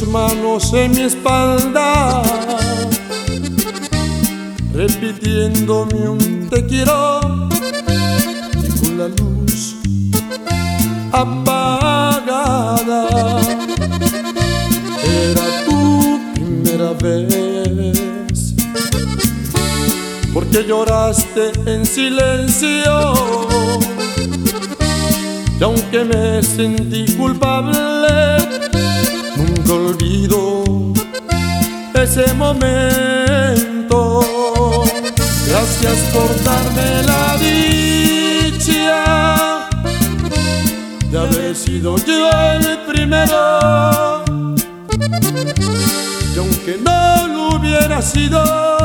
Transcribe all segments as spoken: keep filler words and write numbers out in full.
manos en mi espalda, repitiéndome un te quiero, y con la luz apagada. Era tu primera vez, porque lloraste en silencio, y aunque me sentí culpable, nunca olvido ese momento. Gracias por darme la dicha de haber sido yo el primero, y aunque no lo hubiera sido,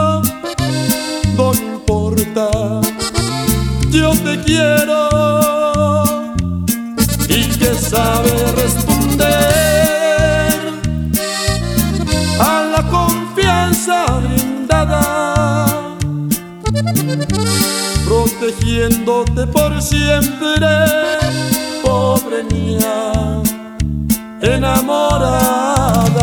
no me importa, yo te quiero, y que sabe responder a la confianza brindada, protegiéndote por siempre, pobre mía enamorada.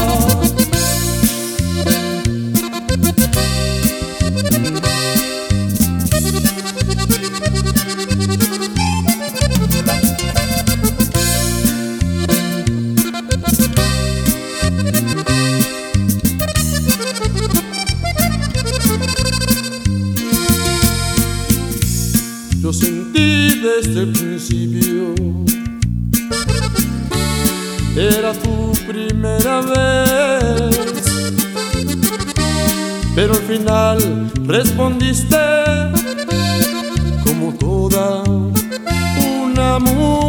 Yo sentí desde el principio, era tu primera vez, pero al final respondiste como toda una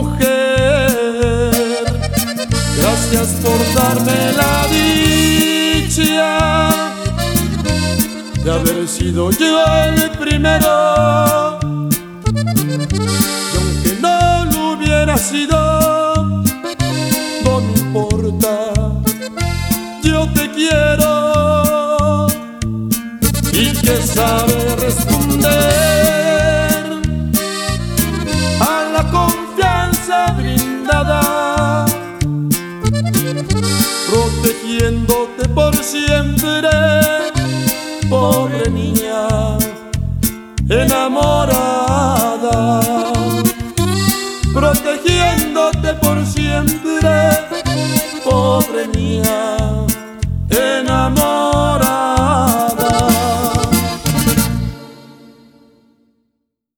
mujer. Gracias por darme la dicha de haber sido yo el primero, y aunque no lo hubiera sido, no me importa, yo te quiero, y que sabe responder a la confianza brindada, protegiéndote por siempre, pobre niña enamorada, protegiéndote por siempre, pobre mía